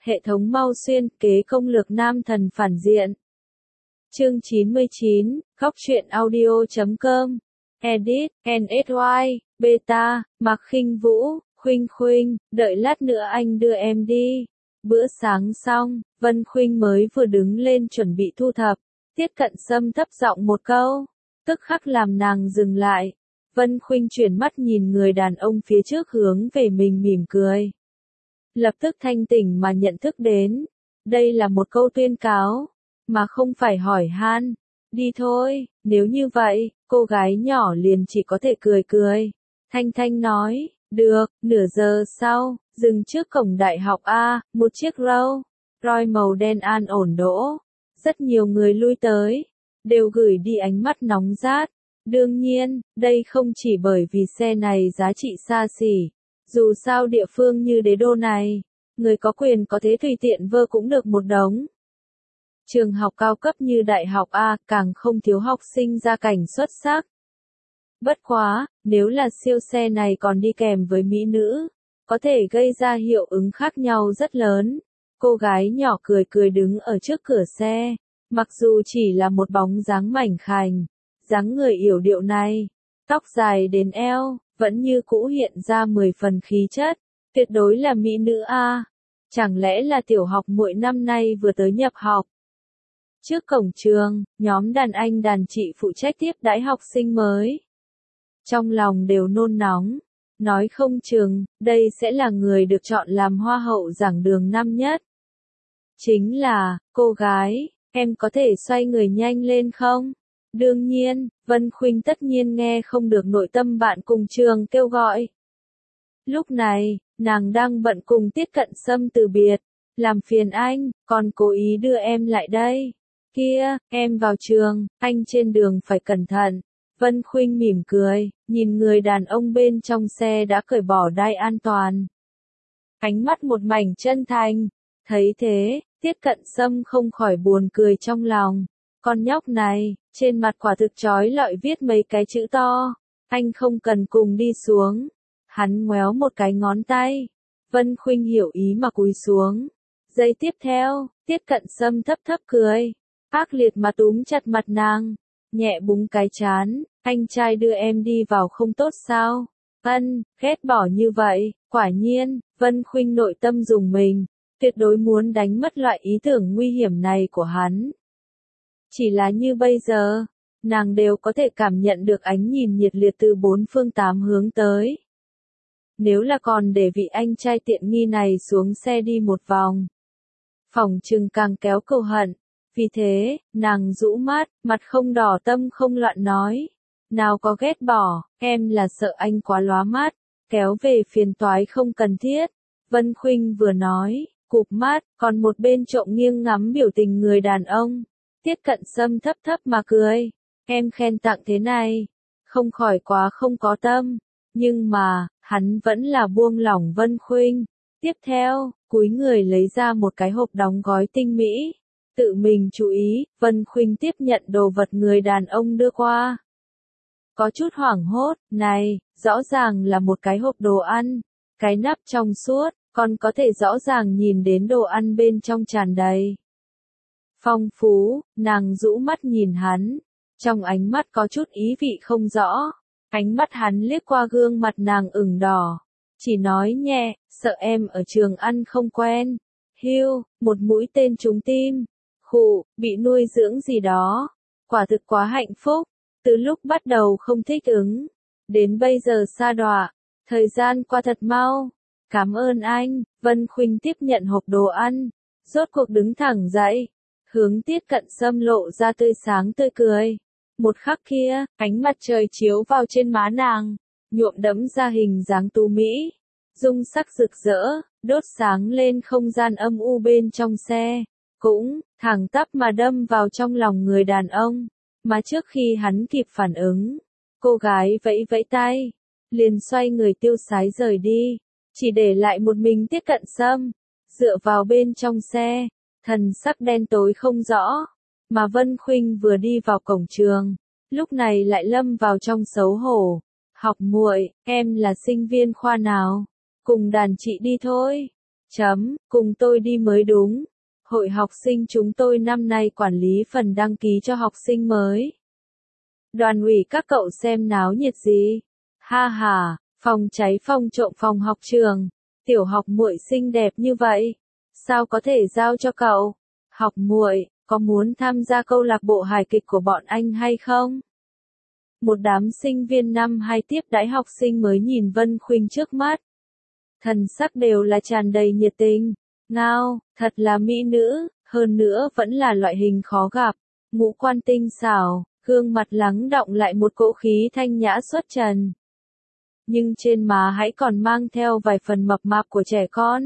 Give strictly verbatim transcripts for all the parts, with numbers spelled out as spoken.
Hệ thống mau xuyên kế công lược nam thần phản diện. Chương chín mươi chín, góc truyện audio chấm com. Edit, en ét i, Beta, Mạc Khinh Vũ, Khuynh Khuynh, đợi lát nữa anh đưa em đi. Bữa sáng xong, Vân Khuynh mới vừa đứng lên chuẩn bị thu thập. Tiết Cận Sâm thấp giọng một câu, tức khắc làm nàng dừng lại. Vân Khuynh chuyển mắt nhìn người đàn ông phía trước hướng về mình mỉm cười. Lập tức thanh tỉnh mà nhận thức đến. Đây là một câu tuyên cáo, mà không phải hỏi han. Đi thôi, nếu như vậy, cô gái nhỏ liền chỉ có thể cười cười. Thanh Thanh nói, được, nửa giờ sau, dừng trước cổng đại học A, một chiếc Rolls Royce màu đen an ổn đỗ. Rất nhiều người lui tới, đều gửi đi ánh mắt nóng rát. Đương nhiên, đây không chỉ bởi vì xe này giá trị xa xỉ. Dù sao địa phương như đế đô này, người có quyền có thế tùy tiện vơ cũng được một đống. Trường học cao cấp như đại học A càng không thiếu học sinh gia cảnh xuất sắc. Bất quá, nếu là siêu xe này còn đi kèm với mỹ nữ, có thể gây ra hiệu ứng khác nhau rất lớn. Cô gái nhỏ cười cười đứng ở trước cửa xe, mặc dù chỉ là một bóng dáng mảnh khảnh, dáng người yểu điệu này, tóc dài đến eo, vẫn như cũ hiện ra mười phần khí chất, tuyệt đối là mỹ nữ A. Chẳng lẽ là tiểu học muội năm nay vừa tới nhập học? Trước cổng trường, nhóm đàn anh đàn chị phụ trách tiếp đãi học sinh mới. Trong lòng đều nôn nóng, nói không chừng, đây sẽ là người được chọn làm hoa hậu giảng đường năm nhất. Chính là, cô gái, em có thể xoay người nhanh lên không? Đương nhiên, Vân Khuynh tất nhiên nghe không được nội tâm bạn cùng trường kêu gọi. Lúc này, nàng đang bận cùng Tiết Cận Sâm từ biệt. Làm phiền anh, còn cố ý đưa em lại đây. Kia, em vào trường, anh trên đường phải cẩn thận. Vân Khuynh mỉm cười, nhìn người đàn ông bên trong xe đã cởi bỏ đai an toàn. Ánh mắt một mảnh chân thành. Thấy thế, Tiết Cận Sâm không khỏi buồn cười trong lòng. Con nhóc này, trên mặt quả thực chói lọi viết mấy cái chữ to. Anh không cần cùng đi xuống. Hắn ngoéo một cái ngón tay. Vân Khuynh hiểu ý mà cúi xuống. Giây tiếp theo, Tiết Cận Sâm thấp thấp cười. Ác liệt mà túm chặt mặt nàng. Nhẹ búng cái trán. Anh trai đưa em đi vào không tốt sao? Ân, ghét bỏ như vậy. Quả nhiên, Vân Khuynh nội tâm dùng mình. Tuyệt đối muốn đánh mất loại ý tưởng nguy hiểm này của hắn. Chỉ là như bây giờ, nàng đều có thể cảm nhận được ánh nhìn nhiệt liệt từ bốn phương tám hướng tới. Nếu là còn để vị anh trai tiện nghi này xuống xe đi một vòng, phỏng chừng càng kéo cầu hận. Vì thế, nàng rũ mắt, mặt không đỏ tâm không loạn nói. Nào có ghét bỏ, em là sợ anh quá lóa mắt, kéo về phiền toái không cần thiết. Vân Khuynh vừa nói, cụp mắt, còn một bên trộm nghiêng ngắm biểu tình người đàn ông. Tiết Cận Sâm thấp thấp mà cười. Em khen tặng thế này, không khỏi quá không có tâm. Nhưng mà, hắn vẫn là buông lỏng Vân Khuynh. Tiếp theo, cúi người lấy ra một cái hộp đóng gói tinh mỹ. Tự mình chú ý, Vân Khuynh tiếp nhận đồ vật người đàn ông đưa qua. Có chút hoảng hốt, này, rõ ràng là một cái hộp đồ ăn. Cái nắp trong suốt, còn có thể rõ ràng nhìn đến đồ ăn bên trong tràn đầy. Phong phú, nàng rũ mắt nhìn hắn. Trong ánh mắt có chút ý vị không rõ. Ánh mắt hắn liếc qua gương mặt nàng ửng đỏ. Chỉ nói nhẹ, sợ em ở trường ăn không quen. Hiu, một mũi tên trúng tim. Khụ, bị nuôi dưỡng gì đó. Quả thực quá hạnh phúc. Từ lúc bắt đầu không thích ứng, đến bây giờ sa đọa. Thời gian qua thật mau. Cảm ơn anh. Vân Khuynh tiếp nhận hộp đồ ăn. Rốt cuộc đứng thẳng dậy. Hướng Tiết Cận Sâm lộ ra tươi sáng tươi cười. Một khắc kia, ánh mặt trời chiếu vào trên má nàng, nhuộm đẫm ra hình dáng tú mỹ, dung sắc rực rỡ, đốt sáng lên không gian âm u bên trong xe, cũng thẳng tắp mà đâm vào trong lòng người đàn ông. Mà trước khi hắn kịp phản ứng, cô gái vẫy vẫy tay, liền xoay người tiêu sái rời đi, chỉ để lại một mình Tiết Cận Sâm, dựa vào bên trong xe. Thần sắc đen tối không rõ, mà Vân Khuynh vừa đi vào cổng trường, lúc này lại lâm vào trong xấu hổ. Học muội, em là sinh viên khoa nào? Cùng đàn chị đi thôi. Chấm, cùng tôi đi mới đúng. Hội học sinh chúng tôi năm nay quản lý phần đăng ký cho học sinh mới. Đoàn ủy các cậu xem náo nhiệt gì? Ha ha, phòng cháy phòng trộm phòng học trường. Tiểu học muội xinh đẹp như vậy, sao có thể giao cho cậu? Học muội, có muốn tham gia câu lạc bộ hài kịch của bọn anh hay không? Một đám sinh viên năm hai tiếp đãi học sinh mới nhìn Vân Khuynh trước mắt. Thần sắc đều là tràn đầy nhiệt tình. Ngao, thật là mỹ nữ, hơn nữa vẫn là loại hình khó gặp. Ngũ quan tinh xảo, gương mặt lắng đọng lại một cỗ khí thanh nhã xuất trần. Nhưng trên má hãy còn mang theo vài phần mập mạp của trẻ con.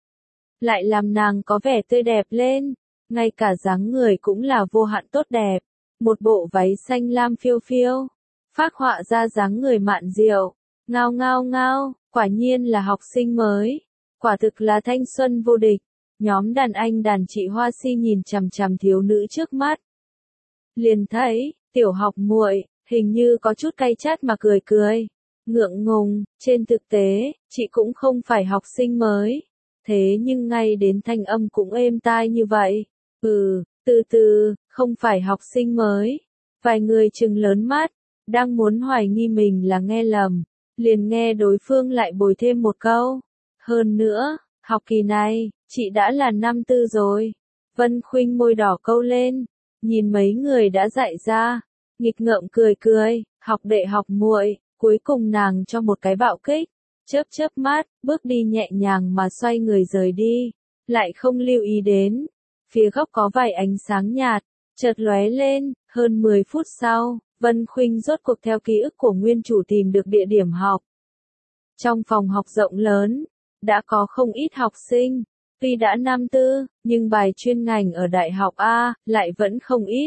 Lại làm nàng có vẻ tươi đẹp lên, ngay cả dáng người cũng là vô hạn tốt đẹp. Một bộ váy xanh lam phiêu phiêu, phác họa ra dáng người mạn diệu. Ngao ngao ngao, quả nhiên là học sinh mới. Quả thực là thanh xuân vô địch. Nhóm đàn anh đàn chị Hoa Si nhìn chằm chằm thiếu nữ trước mắt. Liền thấy, tiểu học muội, hình như có chút cay chát mà cười cười. Ngượng ngùng, trên thực tế, chị cũng không phải học sinh mới. Thế nhưng ngay đến thanh âm cũng êm tai như vậy. Ừ, từ từ, không phải học sinh mới. Vài người trừng lớn mắt, đang muốn hoài nghi mình là nghe lầm. Liền nghe đối phương lại bồi thêm một câu. Hơn nữa, học kỳ này, chị đã là năm tư rồi. Vân Khuynh môi đỏ câu lên, nhìn mấy người đã dạy ra, nghịch ngợm cười cười, học đệ học muội, cuối cùng nàng cho một cái bạo kích, chớp chớp mắt, bước đi nhẹ nhàng mà xoay người rời đi, lại không lưu ý đến, phía góc có vài ánh sáng nhạt, chợt lóe lên, hơn mười phút sau, Vân Khuynh rốt cuộc theo ký ức của nguyên chủ tìm được địa điểm học. Trong phòng học rộng lớn, đã có không ít học sinh, tuy đã năm tư, nhưng bài chuyên ngành ở đại học A, lại vẫn không ít.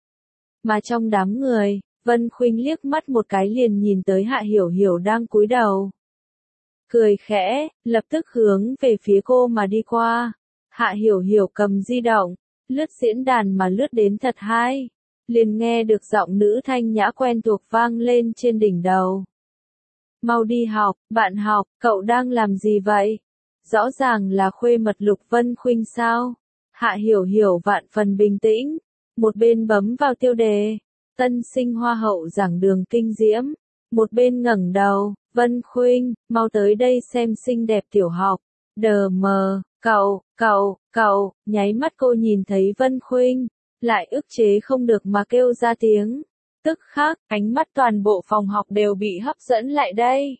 Mà trong đám người, Vân Khuynh liếc mắt một cái liền nhìn tới Hạ Hiểu Hiểu đang cúi đầu. Cười khẽ, lập tức hướng về phía cô mà đi qua. Hạ Hiểu Hiểu cầm di động, lướt diễn đàn mà lướt đến thật hay. Liền nghe được giọng nữ thanh nhã quen thuộc vang lên trên đỉnh đầu. Mau đi học, bạn học, cậu đang làm gì vậy? Rõ ràng là khuê mật Lục Vân Khuynh sao? Hạ Hiểu Hiểu vạn phần bình tĩnh, một bên bấm vào tiêu đề, tân sinh hoa hậu giảng đường kinh diễm, một bên ngẩng đầu, Vân Khuynh, mau tới đây xem xinh đẹp tiểu học. Đờ mờ, cậu, cậu, cậu, nháy mắt cô nhìn thấy Vân Khuynh, lại ức chế không được mà kêu ra tiếng. Tức khắc, ánh mắt toàn bộ phòng học đều bị hấp dẫn lại đây.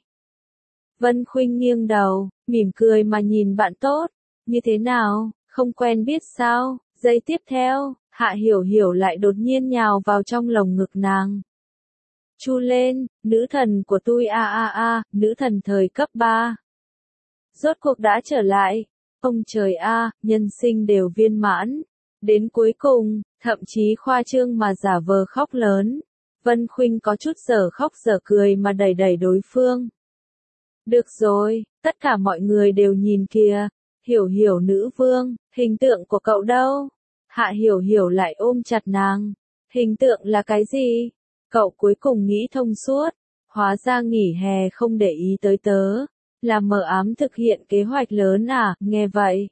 Vân Khuynh nghiêng đầu, mỉm cười mà nhìn bạn tốt. Như thế nào, không quen biết sao? Giây tiếp theo, Hạ Hiểu Hiểu lại đột nhiên nhào vào trong lồng ngực nàng. Chu lên, nữ thần của tôi a a a, nữ thần thời cấp ba. Rốt cuộc đã trở lại. Ông trời a, nhân sinh đều viên mãn. Đến cuối cùng, thậm chí khoa trương mà giả vờ khóc lớn. Vân Khuynh có chút dở khóc dở cười mà đẩy đẩy đối phương. Được rồi, tất cả mọi người đều nhìn kìa. Hiểu Hiểu nữ vương, hình tượng của cậu đâu? Hạ Hiểu Hiểu lại ôm chặt nàng. Hình tượng là cái gì? Cậu cuối cùng nghĩ thông suốt. Hóa ra nghỉ hè không để ý tới tớ. Là mờ ám thực hiện kế hoạch lớn à, nghe vậy.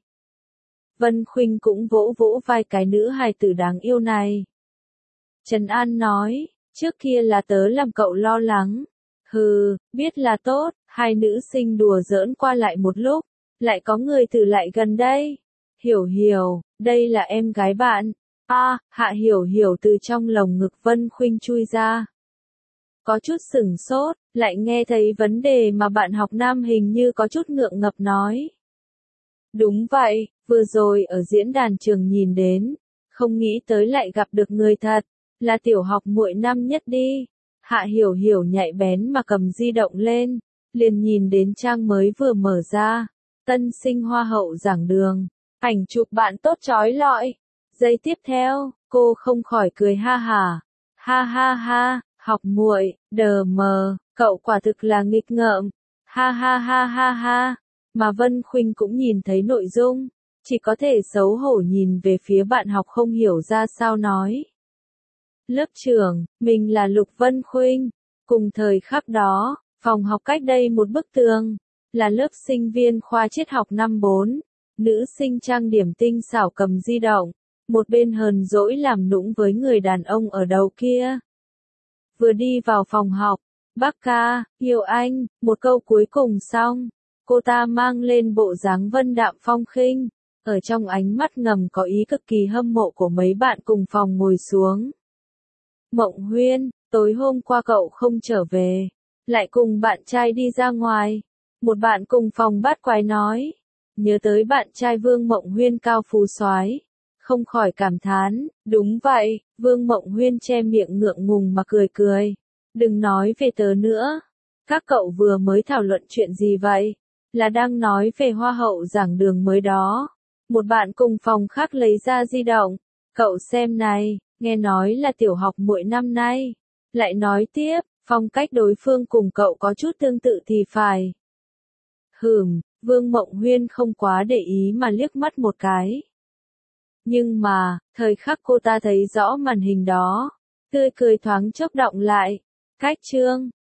Vân Khuynh cũng vỗ vỗ vai cái nữ hài tử đáng yêu này. Trần An nói, trước kia là tớ làm cậu lo lắng. Hừ, biết là tốt, hai nữ sinh đùa giỡn qua lại một lúc, lại có người thử lại gần đây. Hiểu Hiểu, đây là em gái bạn. A, à, Hạ Hiểu Hiểu từ trong lồng ngực Vân Khuynh chui ra. Có chút sửng sốt, lại nghe thấy vấn đề mà bạn học nam hình như có chút ngượng ngập nói. Đúng vậy, vừa rồi ở diễn đàn trường nhìn đến, không nghĩ tới lại gặp được người thật, là tiểu học muội năm nhất đi. Hạ Hiểu Hiểu nhạy bén mà cầm di động lên, liền nhìn đến trang mới vừa mở ra, tân sinh hoa hậu giảng đường, ảnh chụp bạn tốt chói lọi. Giây tiếp theo, cô không khỏi cười ha hả, ha ha ha, học muội, đờ mờ, cậu quả thực là nghịch ngợm, ha ha ha ha ha. Mà Vân Khuynh cũng nhìn thấy nội dung, chỉ có thể xấu hổ nhìn về phía bạn học không hiểu ra sao nói. Lớp trưởng, mình là Lục Vân Khuynh. Cùng thời khắc đó, phòng học cách đây một bức tường, là lớp sinh viên khoa triết học năm bốn, Nữ sinh trang điểm tinh xảo cầm di động, một bên hờn dỗi làm nũng với người đàn ông ở đầu kia. Vừa đi vào phòng học, bác ca, yêu anh, một câu cuối cùng xong, cô ta mang lên bộ dáng vân đạm phong khinh, ở trong ánh mắt ngầm có ý cực kỳ hâm mộ của mấy bạn cùng phòng ngồi xuống. Mộng Huyên, tối hôm qua cậu không trở về, lại cùng bạn trai đi ra ngoài. Một bạn cùng phòng bát quái nói, nhớ tới bạn trai Vương Mộng Huyên cao phú soái, không khỏi cảm thán, đúng vậy, Vương Mộng Huyên che miệng ngượng ngùng mà cười cười. Đừng nói về tớ nữa. Các cậu vừa mới thảo luận chuyện gì vậy? Là đang nói về hoa hậu giảng đường mới đó. Một bạn cùng phòng khác lấy ra di động. Cậu xem này, nghe nói là tiểu học muội năm nay. Lại nói tiếp, phong cách đối phương cùng cậu có chút tương tự thì phải. Hừm, Vương Mộng Huyên không quá để ý mà liếc mắt một cái. Nhưng mà, thời khắc cô ta thấy rõ màn hình đó, tươi cười thoáng chốc đọng lại. Cách chương